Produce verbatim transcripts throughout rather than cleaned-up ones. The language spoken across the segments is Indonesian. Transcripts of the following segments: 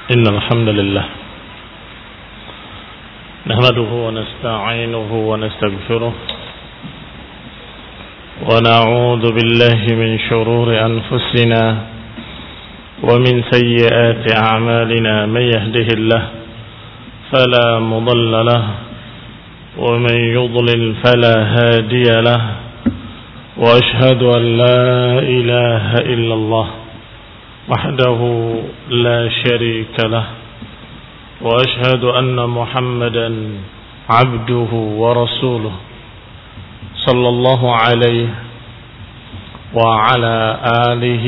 إن الحمد لله نحمده ونستعينه ونستغفره ونعوذ بالله من شرور أنفسنا ومن سيئات أعمالنا. من يهده الله فلا مضل له ومن يضلل فلا هادي له، وأشهد أن لا إله إلا الله وحده لا شريك له، وأشهد أن محمدا عبده ورسوله صلى الله عليه وعلى آله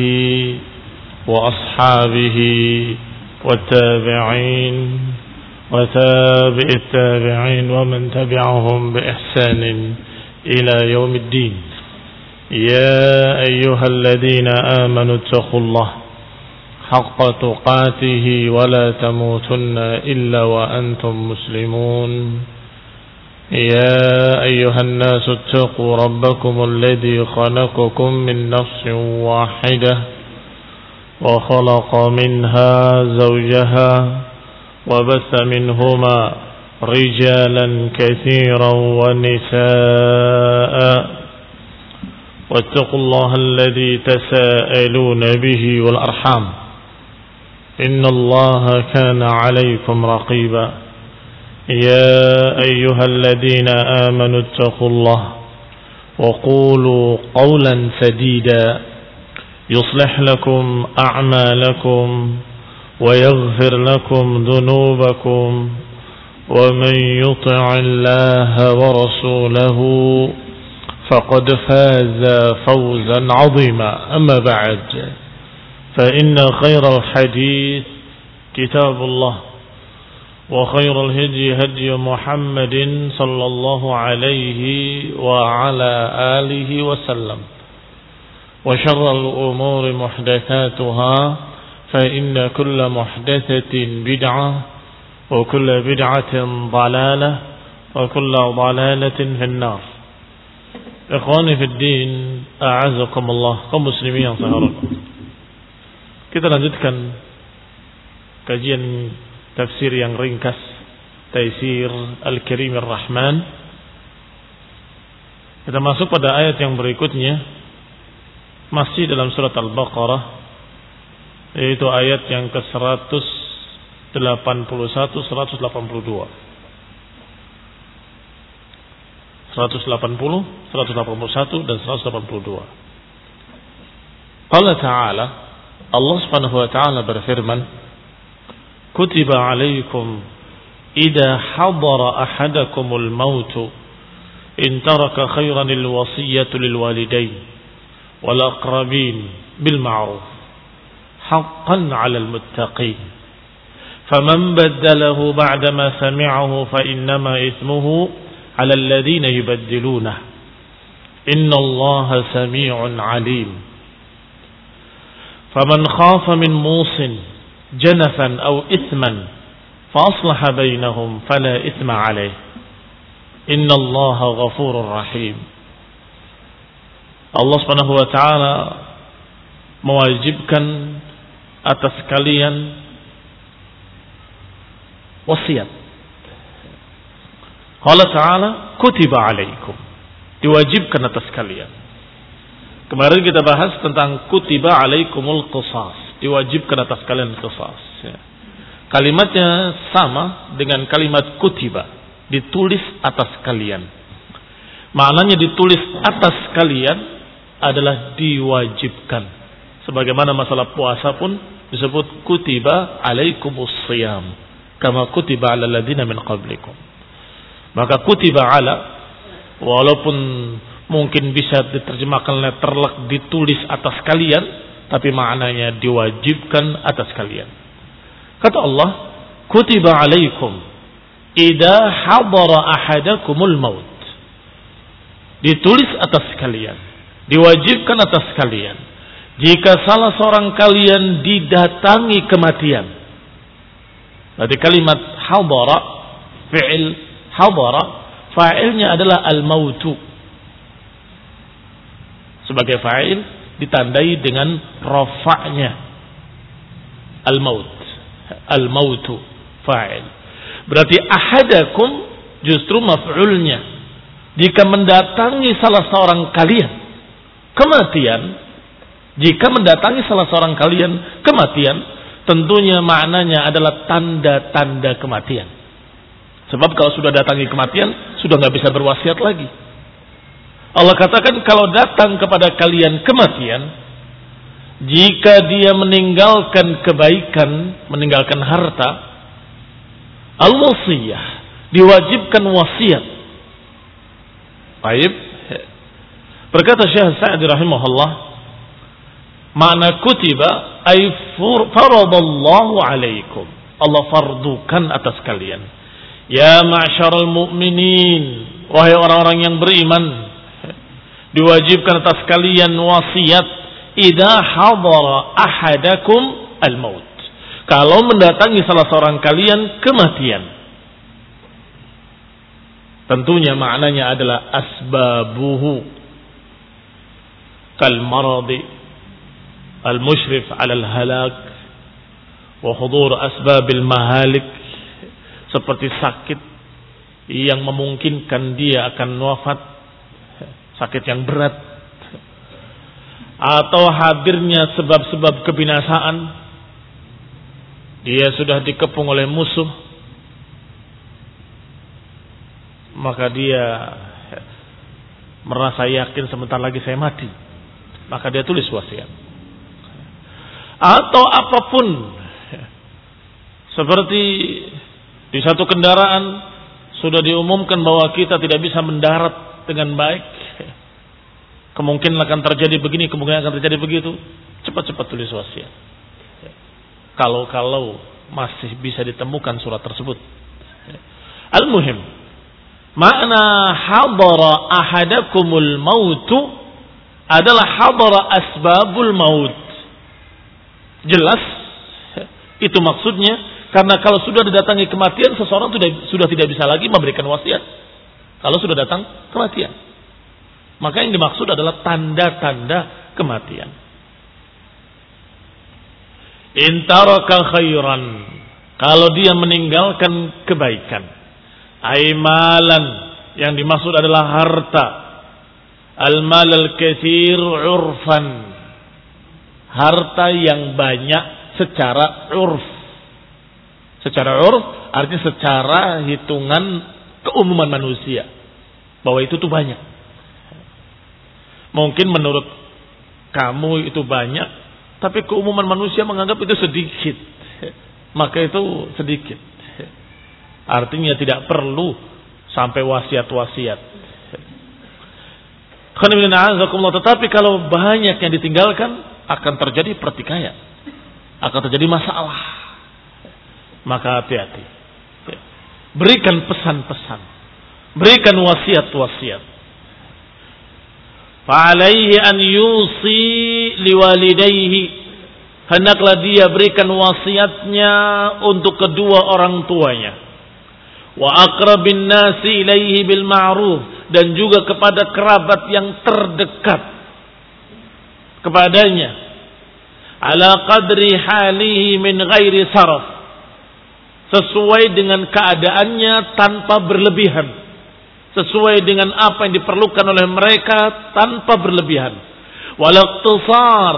وأصحابه والتابعين وتابع التابعين ومن تبعهم بإحسان إلى يوم الدين. يا أيها الذين آمنوا اتقوا الله حق تقاته ولا تموتن إلا وأنتم مسلمون. يا أيها الناس اتقوا ربكم الذي خلقكم من نفس واحدة وخلق منها زوجها وبث منهما رجالا كثيرا ونساء، واتقوا الله الذي تساءلون به والأرحام إن الله كان عليكم رقيبا. يا أيها الذين آمنوا اتقوا الله وقولوا قولا سديدا يصلح لكم أعمالكم ويغفر لكم ذنوبكم، ومن يطع الله ورسوله فقد فاز فوزا عظيما. أما بعد، فإن خير الحديث كتاب الله، وخير الهدي هدي محمد صلى الله عليه وعلى آله وسلم، وشر الأمور محدثاتها، فإن كل محدثة بدعة وكل بدعة ضلالة وكل ضلالة في النار. Ikhwani fi din, a'azakumullah, kaum muslimin yang saya hormati. Kita lanjutkan kajian tafsir yang ringkas Taisir Al-Karim Ar-Rahman. Kita masuk pada ayat yang berikutnya, masih dalam surat Al-Baqarah, yaitu ayat yang ke seratus delapan puluh satu, seratus delapan puluh dua. seratus delapan puluh, seratus delapan puluh satu dan seratus delapan puluh dua. Allah Ta'ala, Allah Subhanahu wa Ta'ala berfirman, Kutiba alaikum idha hadara ahadakumul mautu in taraka khairan alwasiyatu lilwalidain wal aqrabin bil ma'ruf haqqan 'alal muttaqin faman baddalahu ba'dama sami'ahu fa innama ithmuhu على الذين يبدلونه إن الله سميع عليم فمن خاف من موص جنفا أو إثما فأصلح بينهم فلا إثم عليه إن الله غفور رحيم. Allah Subhanahu wa Ta'ala mewajibkan atas kalian wasiat. Allah Ta'ala kutiba alaikum, diwajibkan atas kalian. Kemarin kita bahas tentang kutiba alaikumul qisas, diwajibkan atas kalian qisas. Ya. Kalimatnya sama dengan kalimat kutiba, ditulis atas kalian. Maknanya ditulis atas kalian adalah diwajibkan. Sebagaimana masalah puasa pun disebut kutiba alaikumus siyam, kama kutiba alal ladzina min qablikum. Maka kutiba ala, walaupun mungkin bisa diterjemahkan letterlek ditulis atas kalian, tapi maknanya diwajibkan atas kalian. Kata Allah, kutiba alaikum idza hadara ahadakumul maut. Ditulis atas kalian, diwajibkan atas kalian jika salah seorang kalian didatangi kematian. Berarti kalimat hadara, fi'il hadara, fa'ilnya adalah al-mautu. Sebagai fa'il ditandai dengan rafa'nya al-maut. Al-mautu fa'il. Berarti ahadakum justru maf'ulnya. Jika mendatangi salah seorang kalian kematian, jika mendatangi salah seorang kalian kematian, tentunya maknanya adalah tanda-tanda kematian. Sebab kalau sudah datangi kematian, sudah nggak bisa berwasiat lagi. Allah katakan kalau datang kepada kalian kematian, jika dia meninggalkan kebaikan, meninggalkan harta, al-wasiyah, diwajibkan wasiat. Baik. Berkata Syekh Sa'di rahimahullah, makna kutiba ay faradallahu alaikum. Allah fardukan atas kalian. Ya ma'syaral mu'minin, wahai orang-orang yang beriman, diwajibkan atas kalian wasiat idza hadara ahadakum al-maut. Kalau mendatangi salah seorang kalian kematian. Tentunya maknanya adalah asbabuhu kal maradi al-mushrif 'ala al-halak wa hudur asbabil mahalik, seperti sakit yang memungkinkan dia akan wafat, sakit yang berat, atau hadirnya sebab-sebab kebinasaan, dia sudah dikepung oleh musuh, maka dia merasa yakin sebentar lagi saya mati, maka dia tulis wasiat. Atau apapun, seperti di satu kendaraan sudah diumumkan bahwa kita tidak bisa mendarat dengan baik, kemungkinan akan terjadi begini, kemungkinan akan terjadi begitu, cepat-cepat tulis wasiat. Kalau-kalau masih bisa ditemukan surat tersebut. Al-muhim, makna hadara ahadakumul mautu adalah hadara asbabul maut. Jelas itu maksudnya, karena kalau sudah didatangi kematian, seseorang sudah, sudah tidak bisa lagi memberikan wasiat. Kalau sudah datang kematian, maka yang dimaksud adalah tanda-tanda kematian. In taraka khairan, kalau dia meninggalkan kebaikan. Aimalan, yang dimaksud adalah harta. Al-mal al-katsir urfan, harta yang banyak secara urf. Secara urf artinya secara hitungan keumuman manusia, bahwa itu tuh banyak. Mungkin menurut kamu itu banyak, tapi keumuman manusia menganggap itu sedikit, maka itu sedikit. Artinya tidak perlu sampai wasiat-wasiat. Tetapi kalau banyak yang ditinggalkan, akan terjadi pertikaian, akan terjadi masalah. Maka hati-hati. Berikan pesan-pesan, berikan wasiat-wasiat. Fa'alaihi an yusi liwalidayhi, hendaklah dia berikan wasiatnya untuk kedua orang tuanya. Wa aqrabin nasi ilaihi bil ma'ruf, dan juga kepada kerabat yang terdekat kepadanya. Ala qadri halihi min ghairi saraf, sesuai dengan keadaannya tanpa berlebihan, sesuai dengan apa yang diperlukan oleh mereka tanpa berlebihan. Walaqtisar,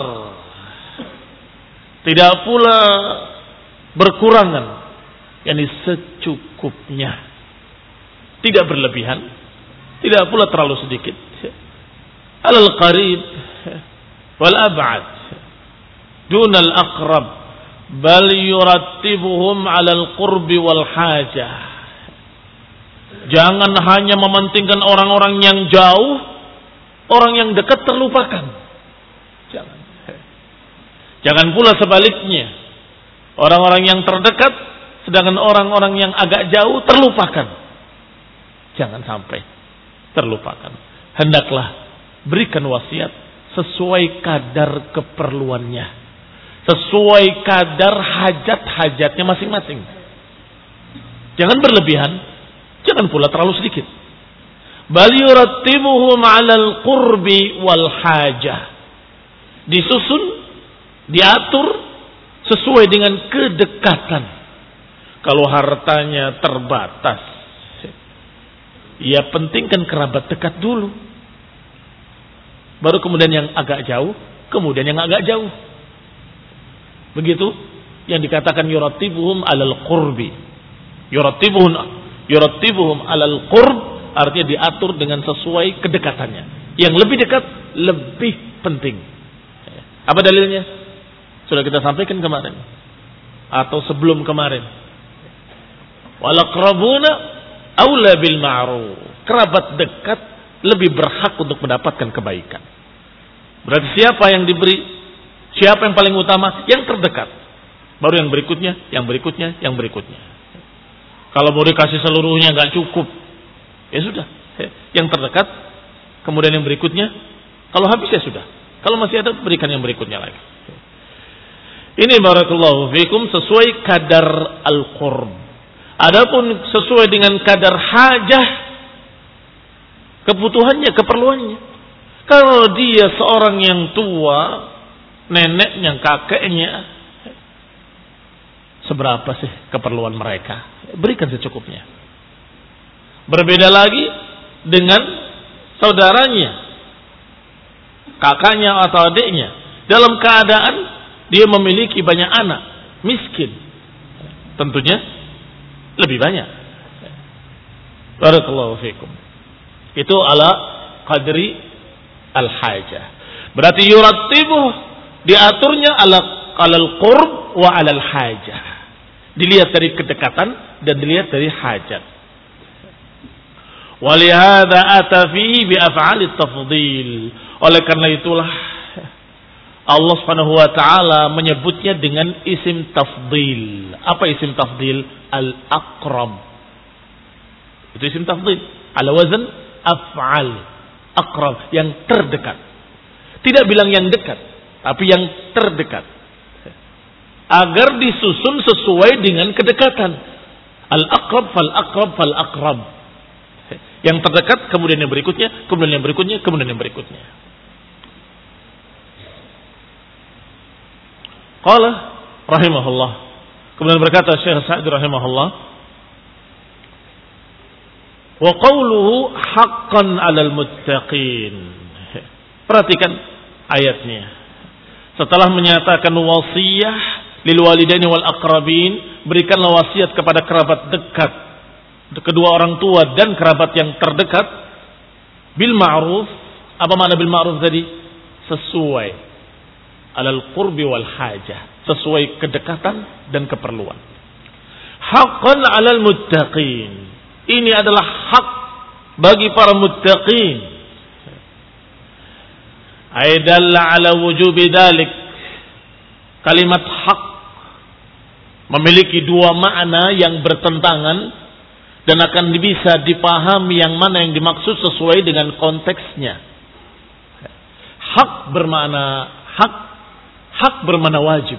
tidak pula berkurangan, yakni secukupnya, tidak berlebihan, tidak pula terlalu sedikit. Alal qarib wal ab'ad dunal aqrab, bal yurattibuhum 'alal qurbi wal hajah. Jangan hanya mementingkan orang-orang yang jauh, orang yang dekat terlupakan. Jangan. Jangan pula sebaliknya, orang-orang yang terdekat sedangkan orang-orang yang agak jauh terlupakan. Jangan sampai terlupakan. Hendaklah berikan wasiat sesuai kadar keperluannya, sesuai kadar hajat-hajatnya masing-masing. Jangan berlebihan, jangan pula terlalu sedikit. Bal yurattibuhum 'alal qurbi wal hajah. Disusun, diatur sesuai dengan kedekatan. Kalau hartanya terbatas, ya pentingkan kerabat dekat dulu. Baru kemudian yang agak jauh, kemudian yang agak jauh. Begitu yang dikatakan yurattibuhum alal qurbi. Yurattibuhum yurattibuhum alal qurb artinya diatur dengan sesuai kedekatannya. Yang lebih dekat lebih penting. Apa dalilnya? Sudah kita sampaikan kemarin atau sebelum kemarin. Wal aqrabuna aula bil ma'ruf. Kerabat dekat lebih berhak untuk mendapatkan kebaikan. Berarti siapa yang diberi? Siapa yang paling utama? Yang terdekat. Baru yang berikutnya, yang berikutnya, yang berikutnya. Kalau mau dikasih seluruhnya nggak cukup, ya sudah. Yang terdekat, kemudian yang berikutnya. Kalau habis ya sudah. Kalau masih ada, berikan yang berikutnya lagi. Ini barakallahu fikum sesuai kadar al-qurb. Adapun sesuai dengan kadar hajah, kebutuhannya, keperluannya. Kalau dia seorang yang tua, neneknya, kakeknya, seberapa sih keperluan mereka? Berikan secukupnya. Berbeda lagi dengan saudaranya, kakaknya atau adiknya. Dalam keadaan dia memiliki banyak anak, miskin. Tentunya lebih banyak. Barakallahu fikum. Itu ala qadri al-hajah. Berarti yurattibuh, diaturnya ala alal qurb wa alal hajah. Dilihat dari kedekatan dan dilihat dari hajat. Walihada ata fihi bi af'alit tafdhil. Oleh karena itulah Allah Subhanahu wa taala menyebutnya dengan isim tafdhil. Apa isim tafdhil? Al-aqrab. Itu isim tafdhil ala wazn af'al. Aqrab, yang terdekat. Tidak bilang yang dekat, tapi yang terdekat. Agar disusun sesuai dengan kedekatan. Al-aqrab fal-aqrab fal-aqrab. Yang terdekat, kemudian yang berikutnya, kemudian yang berikutnya, kemudian yang berikutnya. Qala rahimahullah. Kemudian berkata Syekh Sa'di rahimahullah, wa qawluhu haqqan 'alal muttaqin. Perhatikan ayatnya. Setelah menyatakan wasiyah lil walidaini wal aqrabin, berikanlah wasiat kepada kerabat dekat, kedua orang tua dan kerabat yang terdekat, bil ma'ruf. Apa makna bil ma'ruf tadi? Sesuai alal qurbi wal hajah, sesuai kedekatan dan keperluan. Haqqan 'alal muttaqin. Ini adalah hak bagi para muttaqin. Aidalla ala wujubi dalik. Kalimat hak memiliki dua makna yang bertentangan dan akan bisa dipahami yang mana yang dimaksud sesuai dengan konteksnya. Hak bermakna hak, hak bermakna wajib.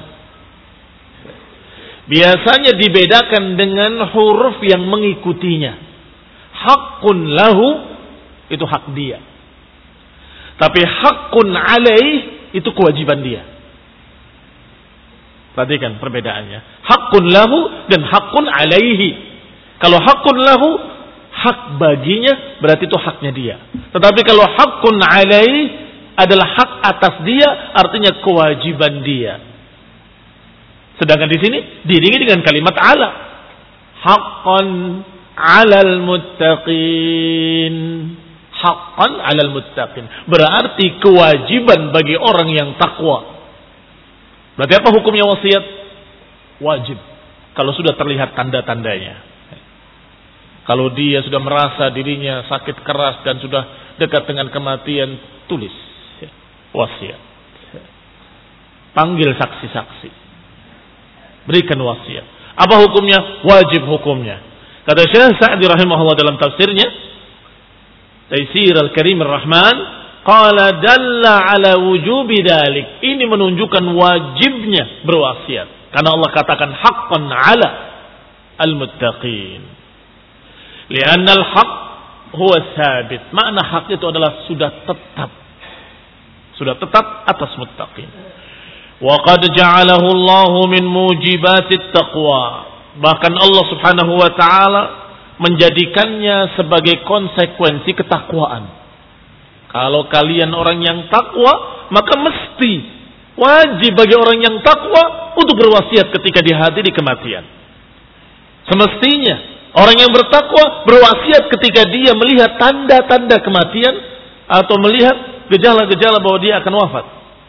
Biasanya dibedakan dengan huruf yang mengikutinya. Haqqun lahu, itu hak dia. Tapi haqqun alaih, itu kewajiban dia. Perhatikan perbedaannya. Haqqun lahu dan haqqun alaihi. Kalau haqqun lahu, hak baginya, berarti itu haknya dia. Tetapi kalau haqqun alaih adalah hak atas dia, artinya kewajiban dia. Sedangkan di sini diiringi dengan kalimat ala. Haqqan 'alal muttaqin. Haqqan 'alal muttaqin. Berarti kewajiban bagi orang yang takwa. Berarti apa hukumnya wasiat? Wajib. Kalau sudah terlihat tanda-tandanya. Kalau dia sudah merasa dirinya sakit keras dan sudah dekat dengan kematian, tulis wasiat. Panggil saksi-saksi. Berikan wasiat. Apa hukumnya? Wajib hukumnya. Kata Syekh Sa'di rahimahullah dalam tafsirnya, Taisir Al-Karim Ar-Rahman, qala dalla ala wujubi dalik. Ini menunjukkan wajibnya berwasiat. Karena Allah katakan haqqan ala al-muttaqin. Lianna al-haq huwa sabit. Makna hak itu adalah sudah tetap. Sudah tetap atas muttaqin. Wa qad ja'alahu Allahu min mujibatit taqwa. Bahkan Allah Subhanahu wa taala menjadikannya sebagai konsekuensi ketakwaan. Kalau kalian orang yang takwa, maka mesti wajib bagi orang yang takwa untuk berwasiat ketika dihadiri kematian. Semestinya orang yang bertakwa berwasiat ketika dia melihat tanda-tanda kematian atau melihat gejala-gejala bahwa dia akan wafat.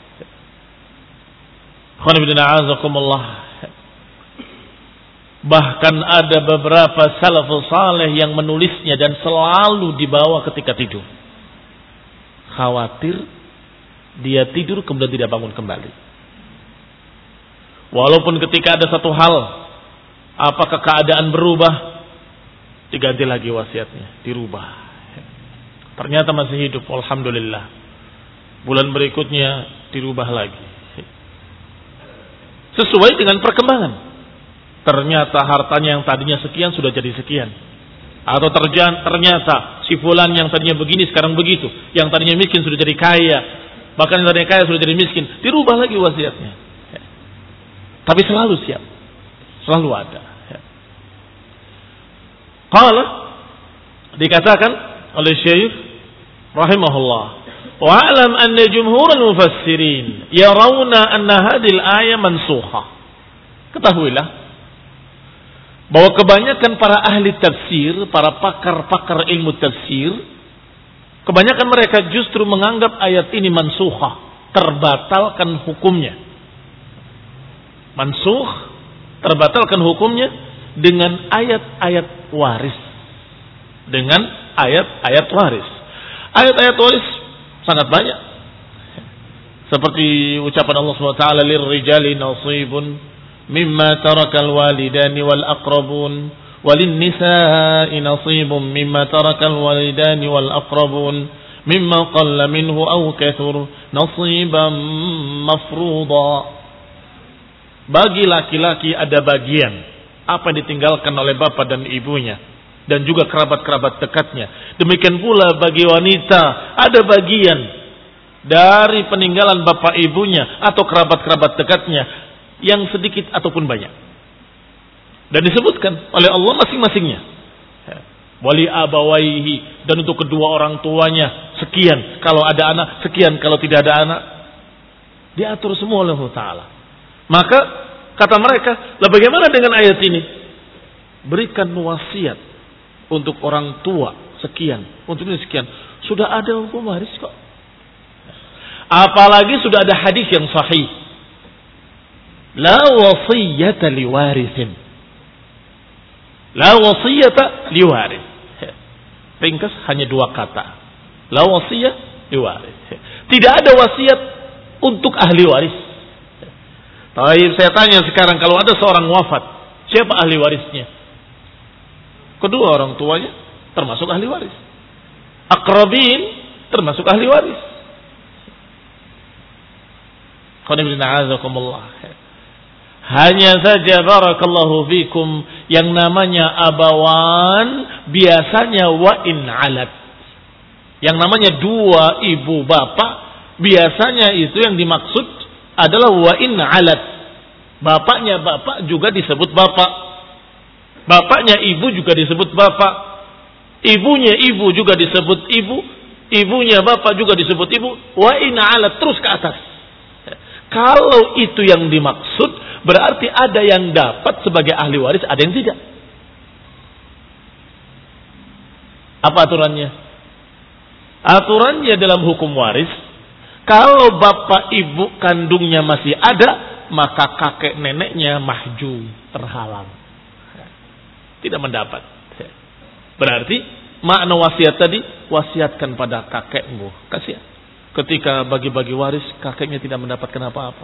Bahkan ada beberapa salafus saleh yang menulisnya dan selalu dibawa ketika tidur. Khawatir dia tidur kemudian tidak bangun kembali. Walaupun ketika ada satu hal, apakah keadaan berubah, diganti lagi wasiatnya, dirubah. Ternyata masih hidup, alhamdulillah. Bulan berikutnya dirubah lagi. Sesuai dengan perkembangan. Ternyata hartanya yang tadinya sekian sudah jadi sekian. Atau ternyata si fulan yang tadinya begini sekarang begitu. Yang tadinya miskin sudah jadi kaya. Bahkan yang tadinya kaya sudah jadi miskin. Dirubah lagi wasiatnya. Tapi selalu siap. Selalu ada. Qala, dikatakan oleh Syekh rahimahullah, wa alam anna jumhurul mufassirin yarawna anna hadhihi al-ayah mansukha. Ketahuilah bahwa kebanyakan para ahli tafsir, para pakar-pakar ilmu tafsir, kebanyakan mereka justru menganggap ayat ini mansukha, terbatalkan hukumnya. Mansukh, terbatalkan hukumnya dengan ayat-ayat waris. Dengan ayat-ayat waris. Ayat-ayat waris sangat banyak. Seperti ucapan Allah subhanahu wa taala, lirrijali nasibun mimma tarakal walidani wal aqrabun walin nisa'i nasibun mimma tarakal walidani wal aqrabun mimma qalla minhu aw kathur nasiban mafruḍa. Bagi laki-laki ada bagian apa yang ditinggalkan oleh bapak dan ibunya dan juga kerabat-kerabat dekatnya. Demikian pula bagi wanita ada bagian dari peninggalan bapak ibunya atau kerabat-kerabat dekatnya, yang sedikit ataupun banyak. Dan disebutkan oleh Allah masing-masingnya. Wali abawaihi, dan untuk kedua orang tuanya sekian kalau ada anak, sekian kalau tidak ada anak. Diatur semua oleh Allah Ta'ala. Maka kata mereka, lah bagaimana dengan ayat ini? Berikan wasiat untuk orang tua sekian, untuk ini sekian. Sudah ada hukum waris kok. Apalagi sudah ada hadis yang sahih. La wasiyata liwarithin. La wasiyata liwarith. Ringkas hanya dua kata. La wasiyah liwarith. Tidak ada wasiat untuk ahli waris. Tapi saya tanya sekarang, kalau ada seorang wafat, siapa ahli warisnya? Kedua orang tuanya termasuk ahli waris. Aqrabin termasuk ahli waris. Hanya saja barakallahu fikum, yang namanya abawan biasanya wa in alat. Yang namanya dua ibu bapak biasanya itu yang dimaksud adalah wa in alat. Bapaknya bapak juga disebut bapak. Bapaknya ibu juga disebut bapak. Ibunya ibu juga disebut ibu. Ibunya bapak juga disebut ibu. Wa in alat, terus ke atas. Kalau itu yang dimaksud, berarti ada yang dapat sebagai ahli waris, ada yang tidak. Apa aturannya? Aturannya dalam hukum waris, kalau bapak ibu kandungnya masih ada, maka kakek neneknya mahjub, terhalang. Tidak mendapat. Berarti makna wasiat tadi, wasiatkan pada kakekmu. Kasihan. Ketika bagi-bagi waris, kakeknya tidak mendapatkan apa-apa.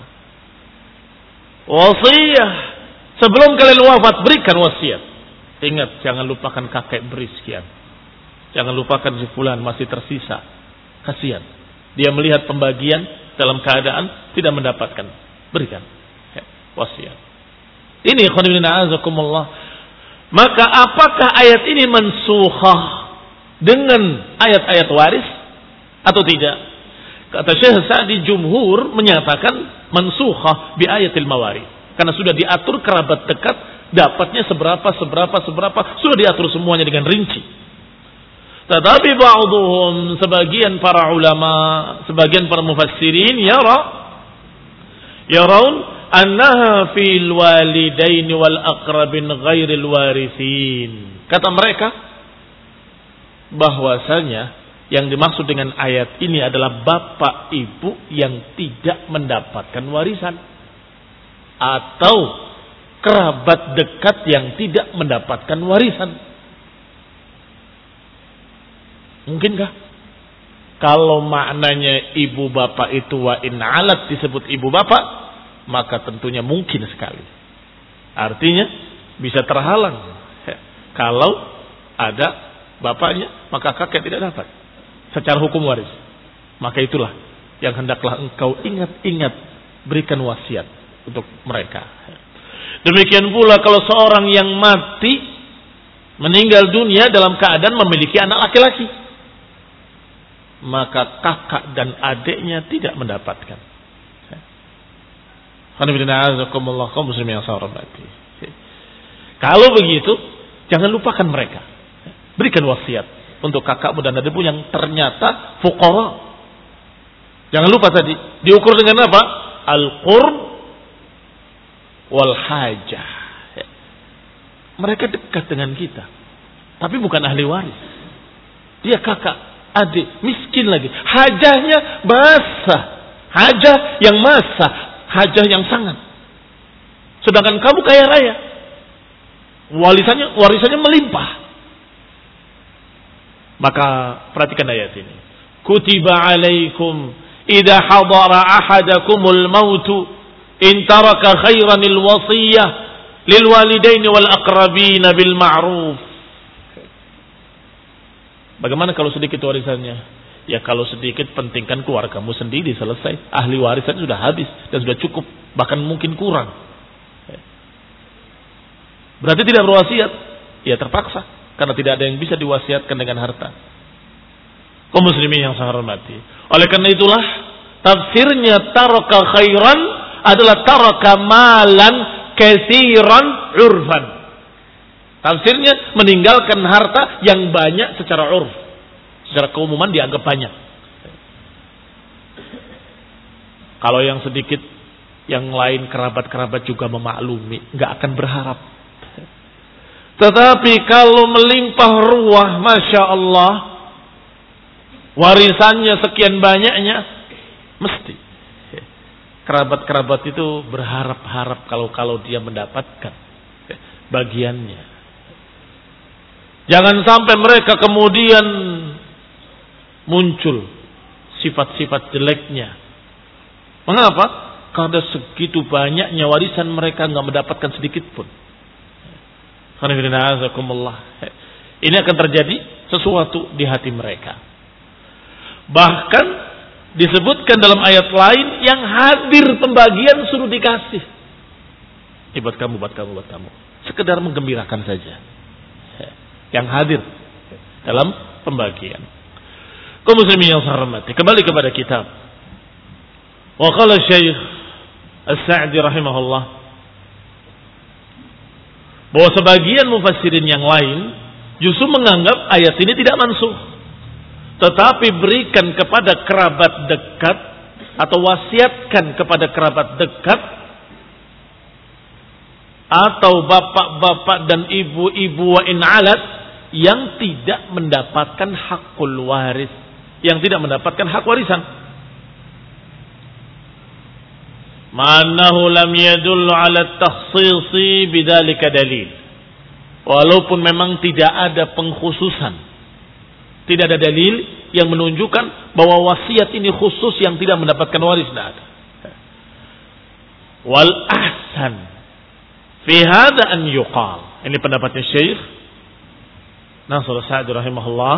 Wasiyah, sebelum kalian wafat berikan wasiat. Ingat, jangan lupakan kakek beri sekian. Jangan lupakan si fulan masih tersisa. Kasihan. Dia melihat pembagian dalam keadaan tidak mendapatkan. Berikan wasiat. Ini khonibina azakumullah. Maka apakah ayat ini mansukhah dengan ayat-ayat waris atau tidak? Kata Syekh Sa'di, jumhur menyatakan mansukhah bi ayatil mawarith. Karena sudah diatur kerabat dekat dapatnya seberapa, seberapa, seberapa. Sudah diatur semuanya dengan rinci. Tetapi ba'duhum, sebagian para ulama, sebagian para mufassirin, yara, yaraun annaha fil walidain wal aqrabin ghairil warithin. Kata mereka bahwasanya yang dimaksud dengan ayat ini adalah bapak ibu yang tidak mendapatkan warisan atau kerabat dekat yang tidak mendapatkan warisan. Mungkinkah? Kalau maknanya ibu bapak itu wa in alat disebut ibu bapak, maka tentunya mungkin sekali. Artinya bisa terhalang. Kalau ada bapaknya, maka kakek tidak dapat secara hukum waris. Maka itulah yang hendaklah engkau ingat-ingat, berikan wasiat untuk mereka. Demikian pula kalau seorang yang mati meninggal dunia dalam keadaan memiliki anak laki-laki, maka kakak dan adiknya tidak mendapatkan. Kalau begitu, jangan lupakan mereka. Berikan wasiat untuk kakakmu dan adikmu yang ternyata fuqara. Jangan lupa tadi, diukur dengan apa? Al-qurb wal hajah. Mereka dekat dengan kita, tapi bukan ahli waris. Dia kakak, adik, miskin lagi. Hajahnya basah. Hajah yang masa, hajah yang sangat. Sedangkan kamu kaya raya. Warisannya, warisannya melimpah. Maka perhatikan ayat ini. Kutiba alaikum idza hadara ahadakumul mautu in taraka khairanil wasiyah lil walidaini wal aqrabin bil ma'ruf. Bagaimana kalau sedikit warisannya? Ya kalau sedikit pentingkan keluargamu sendiri, selesai. Ahli warisan sudah habis dan sudah cukup, bahkan mungkin kurang. Berarti tidak berwasiat? Ya terpaksa. Karena tidak ada yang bisa diwasiatkan dengan harta. Kaum muslimin yang saya hormati. Oleh karena itulah tafsirnya taraka khairan adalah taraka malan katsiran urfan. Tafsirnya meninggalkan harta yang banyak secara urf. Secara keumuman dianggap banyak. Kalau yang sedikit, yang lain kerabat-kerabat juga memaklumi, nggak akan berharap. Tetapi kalau melimpah ruah, Masya Allah, warisannya sekian banyaknya, mesti kerabat-kerabat itu berharap-harap kalau-kalau dia mendapatkan bagiannya. Jangan sampai mereka kemudian muncul sifat-sifat jeleknya. Mengapa? Karena segitu banyaknya warisan mereka nggak mendapatkan sedikit pun. Ini akan terjadi sesuatu di hati mereka. Bahkan disebutkan dalam ayat lain yang hadir pembagian suruh dikasih. Ini buat kamu, buat kamu, buat kamu. Sekedar menggembirakan saja. Yang hadir dalam pembagian. Kaum muslimin yang saya hormati, kembali kepada kitab. Wa qala Syekh As-Sa'di rahimahullah, bahwa sebagian mufassirin yang lain justru menganggap ayat ini tidak mansukh, tetapi berikan kepada kerabat dekat atau wasiatkan kepada kerabat dekat atau bapak-bapak dan ibu-ibu wa in alat yang tidak mendapatkan hakul waris, yang tidak mendapatkan hak warisan. Ma'annahu lam yadullu ala takhsisi bidzalika dalil. Walaupun memang tidak ada pengkhususan, tidak ada dalil yang menunjukkan bahwa wasiat ini khusus yang tidak mendapatkan waris, tidak ada. Wal ahsan fi hadza an yuqal. Ini pendapatnya Syekh Nasr Sa'di rahimahullah.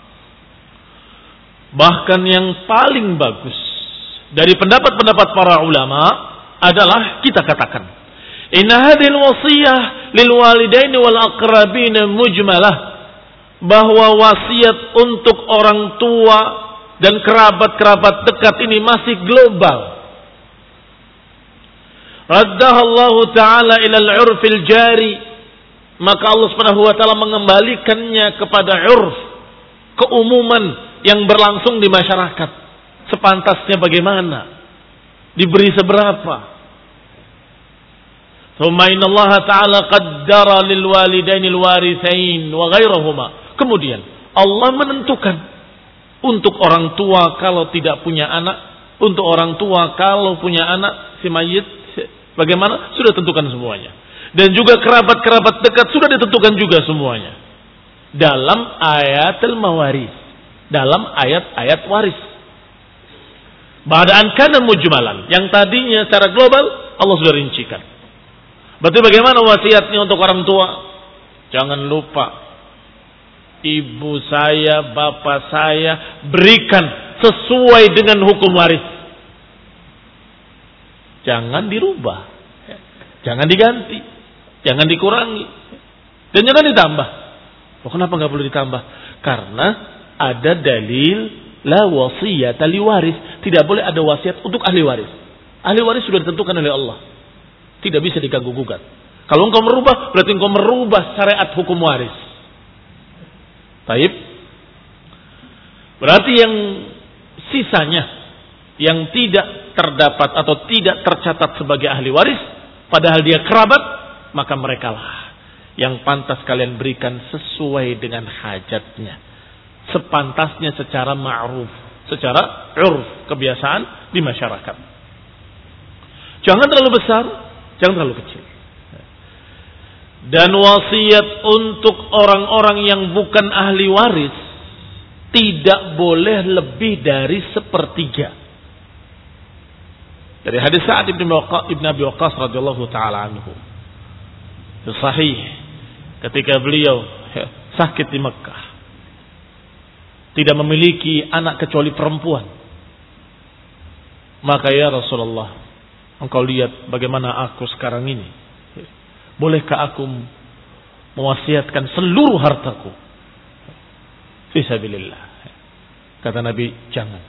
Bahkan yang paling bagus dari pendapat-pendapat para ulama adalah kita katakan, inna hadhil wasiyah lil walidaini wal aqrabin mujmalah, bahwa wasiat untuk orang tua dan kerabat-kerabat dekat ini masih global. Raddahallahu ta'ala ilal urfil jari. Maka Allah subhanahu wa ta'ala mengembalikannya kepada urf, keumuman yang berlangsung di masyarakat. Sepantasnya bagaimana, diberi seberapa. Thumma inna Allah ta'ala qaddara lil walidaini al warithain wa ghairahuma. Kemudian Allah menentukan untuk orang tua kalau tidak punya anak, untuk orang tua kalau punya anak si mayit, bagaimana? Sudah tentukan semuanya. Dan juga kerabat-kerabat dekat sudah ditentukan juga semuanya. Dalam ayatul mawaris. Dalam ayat-ayat waris. Ba'da'an kana mujmalan. Yang tadinya secara global, Allah sudah rincikan. Berarti bagaimana wasiatnya untuk orang tua? Jangan lupa. Ibu saya, bapak saya, berikan sesuai dengan hukum waris. Jangan dirubah. Jangan diganti. Jangan dikurangi. Dan jangan ditambah. Oh, kenapa nggak boleh ditambah? Karena ada dalil la wasiyata li waris. Tidak boleh ada wasiat untuk ahli waris. Ahli waris sudah ditentukan oleh Allah. Tidak bisa diganggu gugat. Kalau engkau merubah, berarti engkau merubah syariat hukum waris. Taib. Berarti yang sisanya yang tidak terdapat atau tidak tercatat sebagai ahli waris, padahal dia kerabat, maka merekalah yang pantas kalian berikan sesuai dengan hajatnya. Sepantasnya secara ma'ruf, secara urf, kebiasaan di masyarakat. Jangan terlalu besar, jangan terlalu kecil. Dan wasiat untuk orang-orang yang bukan ahli waris tidak boleh lebih dari sepertiga. Dari hadis Sa'ad ibn Abi Waqqas radhiyallahu taala anhu. Sahih, ketika beliau sakit di Mekah, tidak memiliki anak kecuali perempuan. Maka ya Rasulullah, engkau lihat bagaimana aku sekarang ini. Bolehkah aku mewasiatkan seluruh hartaku fisabilillah? Kata Nabi, jangan.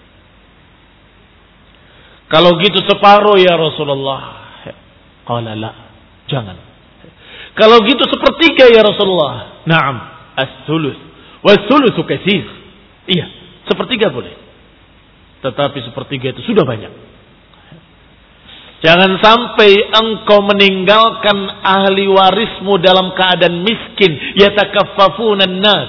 Kalau gitu separuh ya Rasulullah. Qala la, jangan. Kalau gitu sepertiga ya Rasulullah. Naam, as-sulus. Was-sulusu katsir. Iya, sepertiga boleh. Tetapi sepertiga itu sudah banyak. Jangan sampai engkau meninggalkan ahli warismu dalam keadaan miskin. Yatakaffafunan nas.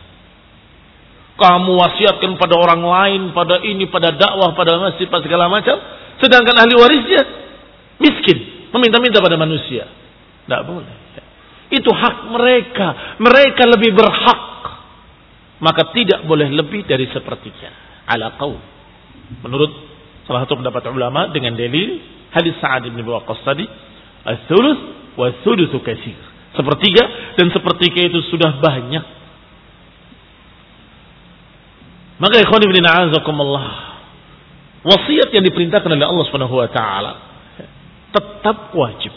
Kamu wasiatkan pada orang lain, pada ini, pada dakwah, pada masjid, pada segala macam. Sedangkan ahli warisnya miskin, meminta-minta pada manusia. Tidak boleh. Itu hak mereka. Mereka lebih berhak. Maka tidak boleh lebih dari sepertiga. Ala qaul. Menurut salah satu pendapat ulama dengan dalil hadis Sa'ad bin Abi Waqqas tadi, as-sulus wa as-sulusu katsir. Sepertiga dan sepertiga itu sudah banyak. Maka ikhwan fillah a'azakumullah, wasiat yang diperintahkan oleh Allah Subhanahu wa taala tetap wajib.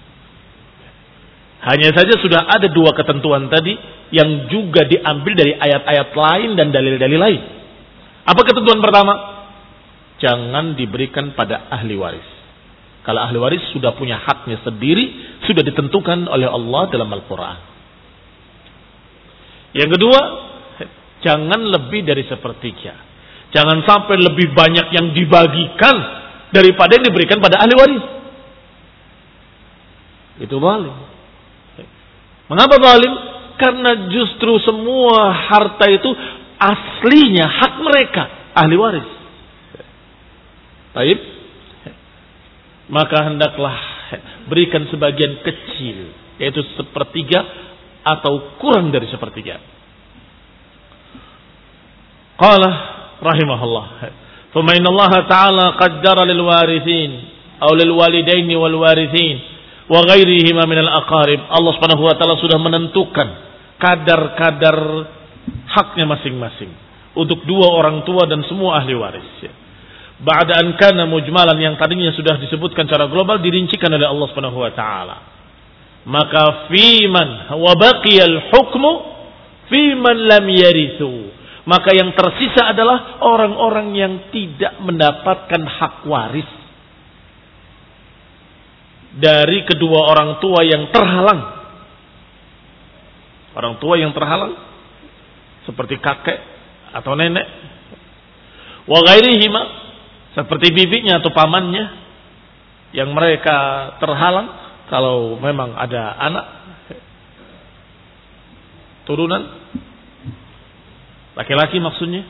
Hanya saja sudah ada dua ketentuan tadi yang juga diambil dari ayat-ayat lain dan dalil-dalil lain. Apa ketentuan pertama? Jangan diberikan pada ahli waris. Kalau ahli waris sudah punya haknya sendiri, sudah ditentukan oleh Allah dalam Al-Quran. Yang kedua, jangan lebih dari sepertiga. Jangan sampai lebih banyak yang dibagikan daripada yang diberikan pada ahli waris. Itu zalim. Mengapa zalim? Karena justru semua harta itu aslinya hak mereka, ahli waris. Baik. Maka hendaklah berikan sebagian kecil, yaitu sepertiga atau kurang dari sepertiga. Qala rahimahullah, "Tsumma inna Allah ta'ala qaddara lil warithin aw lil walidaini wal warithin wa ghairihima minal aqarib." Allah Subhanahu wa taala sudah menentukan kadar-kadar haknya masing-masing untuk dua orang tua dan semua ahli waris. Ba'da an kana mujmalan, yang tadinya sudah disebutkan secara global, dirincikan oleh Allah Subhanahu wa taala. Maka fiman wa baqiyal hukmu fiman lam yarithu. Maka yang tersisa adalah orang-orang yang tidak mendapatkan hak waris dari kedua orang tua yang terhalang. Orang tua yang terhalang seperti kakek atau nenek. Wa ghairihima, seperti bibinya atau pamannya yang mereka terhalang kalau memang ada anak turunan laki-laki maksudnya.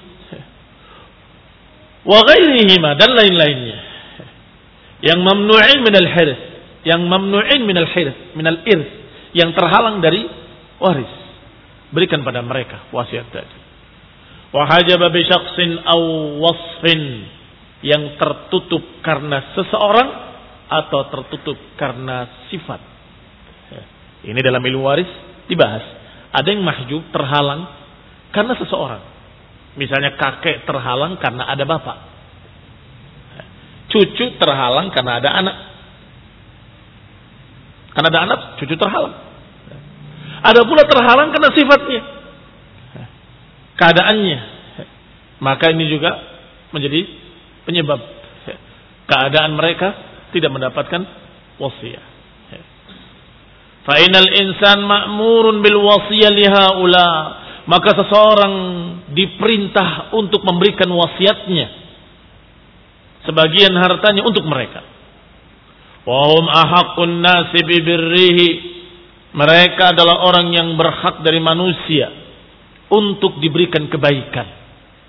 Wa ghairihima, dan lain-lainnya yang mamnu'in minal hirs, yang mamnu'in minal hirs, minal irs, yang terhalang dari waris, berikan pada mereka wasiat tadi. Wa hajaba bi syakhsin aw wasfin, yang tertutup karena seseorang atau tertutup karena sifat. Ini dalam ilmu waris dibahas. Ada yang mahjub, terhalang karena seseorang. Misalnya kakek terhalang karena ada bapak. Cucu terhalang karena ada anak. Karena ada anak, cucu terhalang. Ada pula terhalang karena sifatnya, keadaannya. Maka ini juga menjadi penyebab keadaan mereka tidak mendapatkan wasiat. Fa inal insan ma'murun bil wasiyah lihaula, maka seseorang diperintah untuk memberikan wasiatnya, sebagian hartanya untuk mereka. Wa hum ahaqqun nasi bi birrihi, mereka adalah orang yang berhak dari manusia untuk diberikan kebaikan.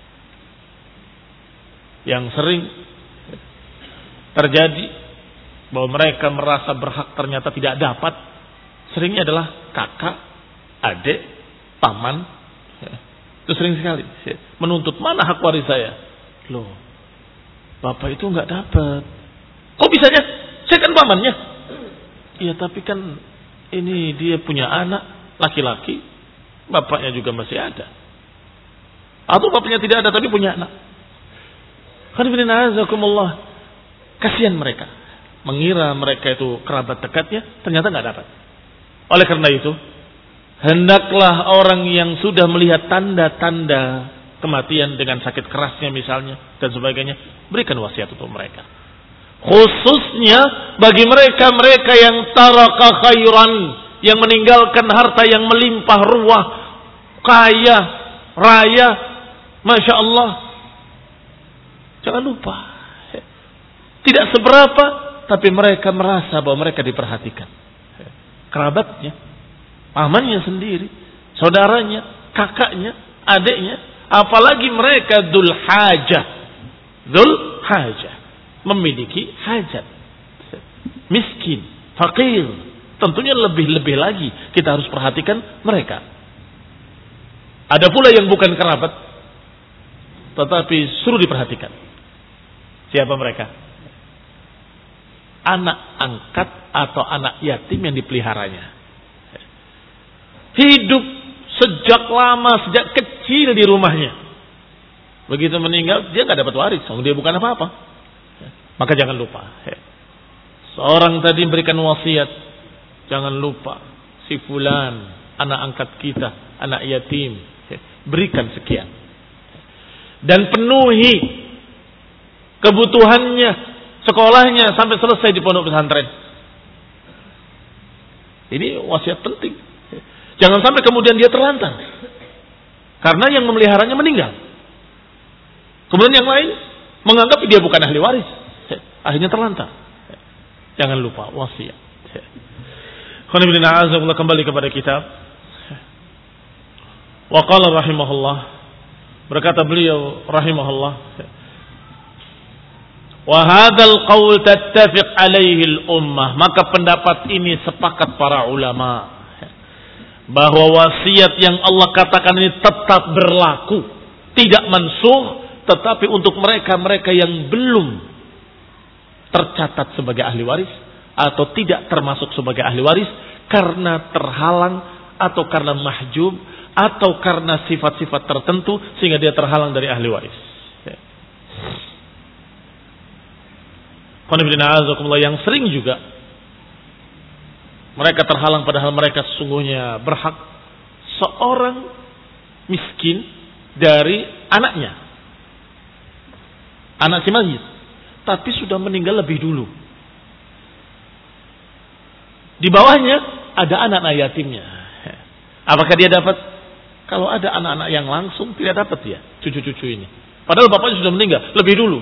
Yang sering terjadi bahwa mereka merasa berhak ternyata tidak dapat, seringnya adalah kakak, adik, paman. Itu sering sekali menuntut, mana hak waris saya? Loh, bapak itu nggak dapat. Kok bisanya? Saya kan pamannya. Iya, tapi kan ini dia punya anak laki-laki, bapaknya juga masih ada. Atau bapaknya tidak ada tapi punya anak. Kasihan mereka, mengira mereka itu kerabat dekatnya, ternyata nggak dapat. Oleh karena itu, hendaklah orang yang sudah melihat tanda-tanda kematian dengan sakit kerasnya misalnya dan sebagainya, berikan wasiat untuk mereka. Khususnya bagi mereka-mereka yang taraka khairan, yang meninggalkan harta yang melimpah ruah, kaya raya, masya Allah. Jangan lupa, tidak seberapa, tapi mereka merasa bahwa mereka diperhatikan. Kerabatnya, pamannya sendiri, saudaranya, kakaknya, adiknya, apalagi mereka dzul hajah, dzul hajah, memiliki hajat, miskin, fakir, tentunya lebih-lebih lagi kita harus perhatikan mereka. Ada pula yang bukan kerabat, tetapi suruh diperhatikan. Siapa mereka? Anak angkat atau anak yatim yang dipeliharanya. Hidup sejak lama, sejak kecil di rumahnya. Begitu meninggal, dia nggak dapat waris. Dia bukan apa-apa. Maka jangan lupa. Seorang tadi memberikan wasiat. Jangan lupa. Si fulan, anak angkat kita, anak yatim. Berikan sekian. Dan penuhi kebutuhannya, sekolahnya sampai selesai di pondok pesantren. Ini wasiat penting. Jangan sampai kemudian dia terlantar karena yang memeliharanya meninggal. Kemudian yang lain menganggap dia bukan ahli waris, akhirnya terlantar. Jangan lupa wasiat. Kembali kepada kitab. Wa qala rahimahullah, berkata beliau rahimahullah, wa hadzal qaul tattafiq alaihi al-ummah, maka pendapat ini sepakat para ulama bahwa wasiat yang Allah katakan ini tetap berlaku, tidak mansukh, tetapi untuk mereka-mereka yang belum tercatat sebagai ahli waris atau tidak termasuk sebagai ahli waris karena terhalang atau karena mahjub atau karena sifat-sifat tertentu sehingga dia terhalang dari ahli waris. Yang sering juga mereka terhalang padahal mereka sesungguhnya berhak. Seorang miskin dari anaknya. Anak si mayit. Tapi sudah meninggal lebih dulu. Di bawahnya ada anak-anak yatimnya. Apakah dia dapat? Kalau ada anak-anak yang langsung tidak dapat ya cucu-cucu ini. Padahal bapaknya sudah meninggal lebih dulu.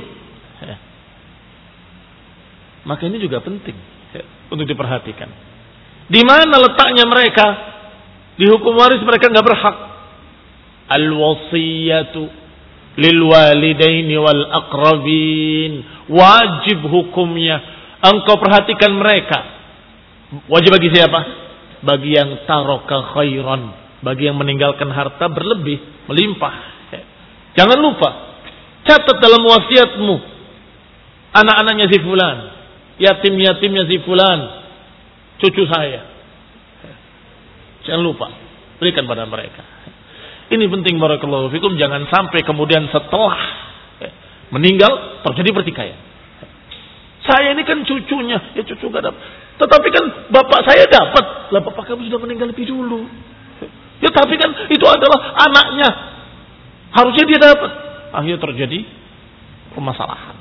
Maka ini juga penting untuk diperhatikan. Di mana letaknya mereka? Di hukum waris mereka nggak berhak. Al-wasiyatu lil walidaini wal aqrabin. Wajib hukumnya. Engkau perhatikan mereka. Wajib bagi siapa? Bagi yang taraka khairan. Bagi yang meninggalkan harta berlebih, melimpah. Jangan lupa. Catat dalam wasiatmu. Anak-anaknya si fulan. Yatim-yatimnya si fulan. Cucu saya. Jangan lupa. Berikan pada mereka. Ini penting barakallahu fikum. Jangan sampai kemudian setelah meninggal terjadi pertikaian. Saya ini kan cucunya. Ya cucu gak dapat. Tetapi kan bapak saya dapat. Lah bapak kamu sudah meninggal lebih dulu. Ya tapi kan itu adalah anaknya. Harusnya dia dapat. Akhirnya terjadi permasalahan.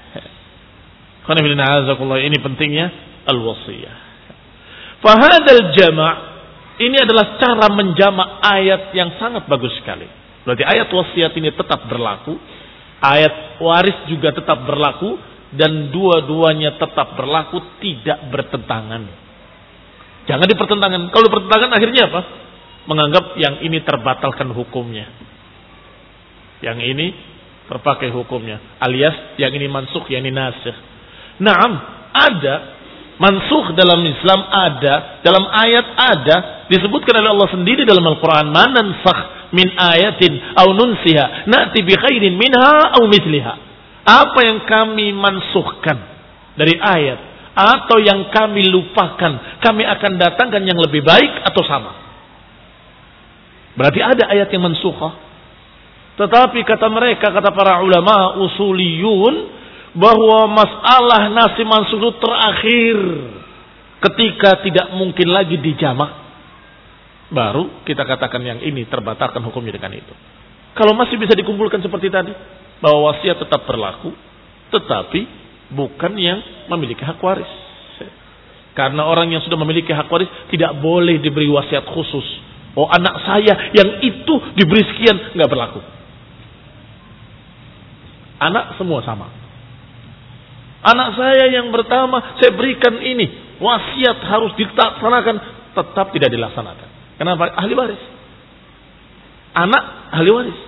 Ini pentingnya al-wasiyah. Fahadal jama' ini adalah cara menjamak ayat yang sangat bagus sekali. Berarti ayat wasiat ini tetap berlaku. Ayat waris juga tetap berlaku. Dan dua-duanya tetap berlaku, tidak bertentangan. Jangan dipertentangan. Kalau bertentangan akhirnya apa? Menganggap yang ini terbatalkan hukumnya. Yang ini terpakai hukumnya. Alias yang ini mansukh, yang ini nasikh. Naam, ada. Mansukh dalam Islam ada. Dalam ayat ada. Disebutkan oleh Allah sendiri dalam Al-Quran. Ma nansakh min ayatin au nunsiha. Na'ti bi khairin minha au misliha. Apa yang kami mansuhkan dari ayat. Atau yang kami lupakan. Kami akan datangkan yang lebih baik atau sama. Berarti ada ayat yang mansukhah. Tetapi kata mereka, kata para ulama usuliyun, bahwa masalah nasi mansukh itu terakhir ketika tidak mungkin lagi dijamak, baru kita katakan yang ini terbatalkan hukumnya dengan itu. Kalau masih bisa dikumpulkan seperti tadi, bahwa wasiat tetap berlaku, tetapi bukan yang memiliki hak waris. Karena orang yang sudah memiliki hak waris tidak boleh diberi wasiat khusus. Oh anak saya yang itu diberi sekian, nggak berlaku. Anak semua sama. Anak saya yang pertama saya berikan ini, wasiat harus dilaksanakan, tetap tidak dilaksanakan. Kenapa? Ahli waris. Anak ahli waris.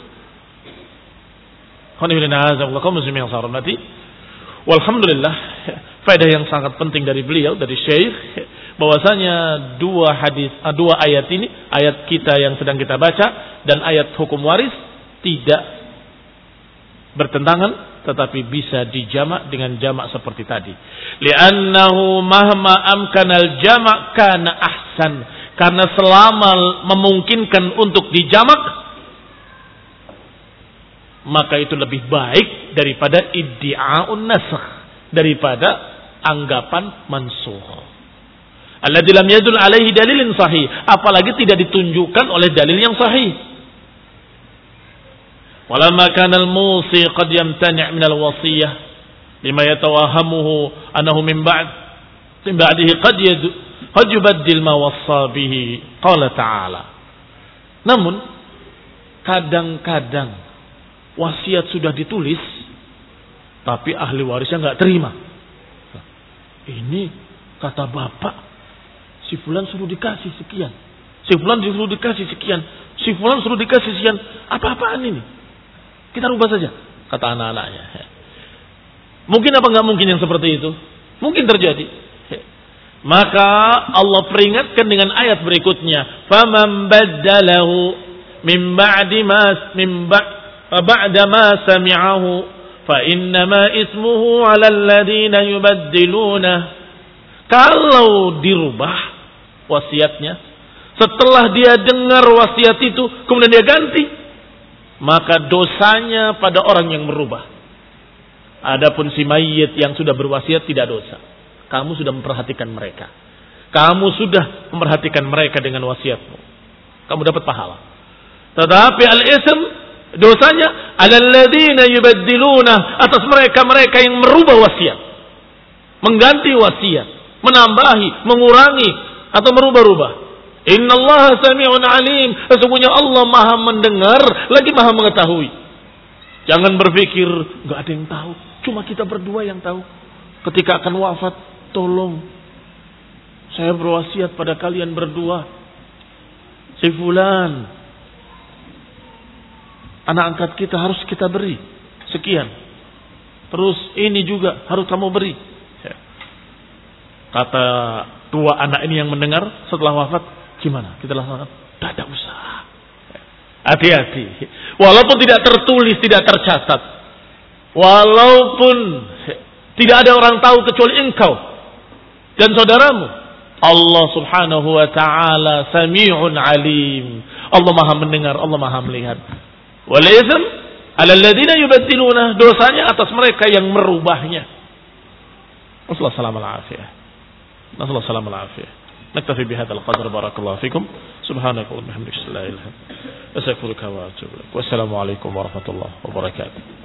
Walhamdulillah, faedah yang sangat penting dari beliau, dari Syekh, bahwasanya dua hadis, dua ayat ini, ayat kita yang sedang kita baca dan ayat hukum waris tidak bertentangan, tetapi bisa dijamak dengan jamak seperti tadi. Li'annahu mahma amkanal jamak kana ahsan. Karena selama memungkinkan untuk dijamak, maka itu lebih baik daripada iddi'a'un nasakh, daripada anggapan mansukh. Alladzi lam yadul alaihi dalilin sahih, apalagi tidak ditunjukkan oleh dalil yang sahih. Walamma kana al-musi qad yamtani' min al-wasiyah lima yatawahamuhu annahu min ba'd min ba'dihi qad qad yubaddil ma wassa bihi qala ta'ala. Namun kadang-kadang wasiat sudah ditulis tapi ahli warisnya enggak terima. Ini kata bapak si fulan suruh dikasih sekian. Si fulan disuruh dikasih sekian. Si fulan suruh dikasih sekian. Apa-apaan ini? Kita rubah saja, kata anak-anaknya. Mungkin apa enggak mungkin yang seperti itu? Mungkin terjadi. Maka Allah peringatkan dengan ayat berikutnya, "Faman baddalahu min ba'di ma min ba'da ma sami'ahu fa innama ismuhu 'alal ladzina yubaddiluna." Kalau dirubah wasiatnya setelah dia dengar wasiat itu kemudian dia ganti, maka dosanya pada orang yang merubah. Adapun si mayit yang sudah berwasiat tidak dosa. Kamu sudah memperhatikan mereka. Kamu sudah memperhatikan mereka dengan wasiatmu. Kamu dapat pahala. Tetapi al-ism Dosanya alal ladzina yubaddiluna, atas mereka-mereka yang merubah wasiat, mengganti wasiat, menambahi, mengurangi atau merubah-rubah. Innallaha sami'un alim, sesungguhnya Allah Maha mendengar lagi Maha mengetahui. Jangan berpikir enggak ada yang tahu, cuma kita berdua yang tahu. Ketika akan wafat, tolong saya berwasiat pada kalian berdua. Si fulan, anak angkat kita harus kita beri sekian. Terus ini juga harus kamu beri. Kata dua anak ini yang mendengar setelah wafat, gimana kita laksanakan? Tidak ada usaha. Hati-hati. Walaupun tidak tertulis, tidak tercatat, walaupun tidak ada orang tahu kecuali engkau dan saudaramu, Allah subhanahu wa ta'ala sami'un alim. Allah maha mendengar, Allah maha melihat. Wal itsm 'ala alladziina yubaddiluna, dosanya atas mereka yang merubahnya. Wassallallahu alaihi wasallam. Nasallahu alaihi wasallam. Naktafi bihadzal qadr, barakallahu fikum. Subhanaka wa bihamdika, la ilaha illa anta, astaghfiruka wa atubu ilaik. Wassalamu alaikum warahmatullahi wabarakatuh.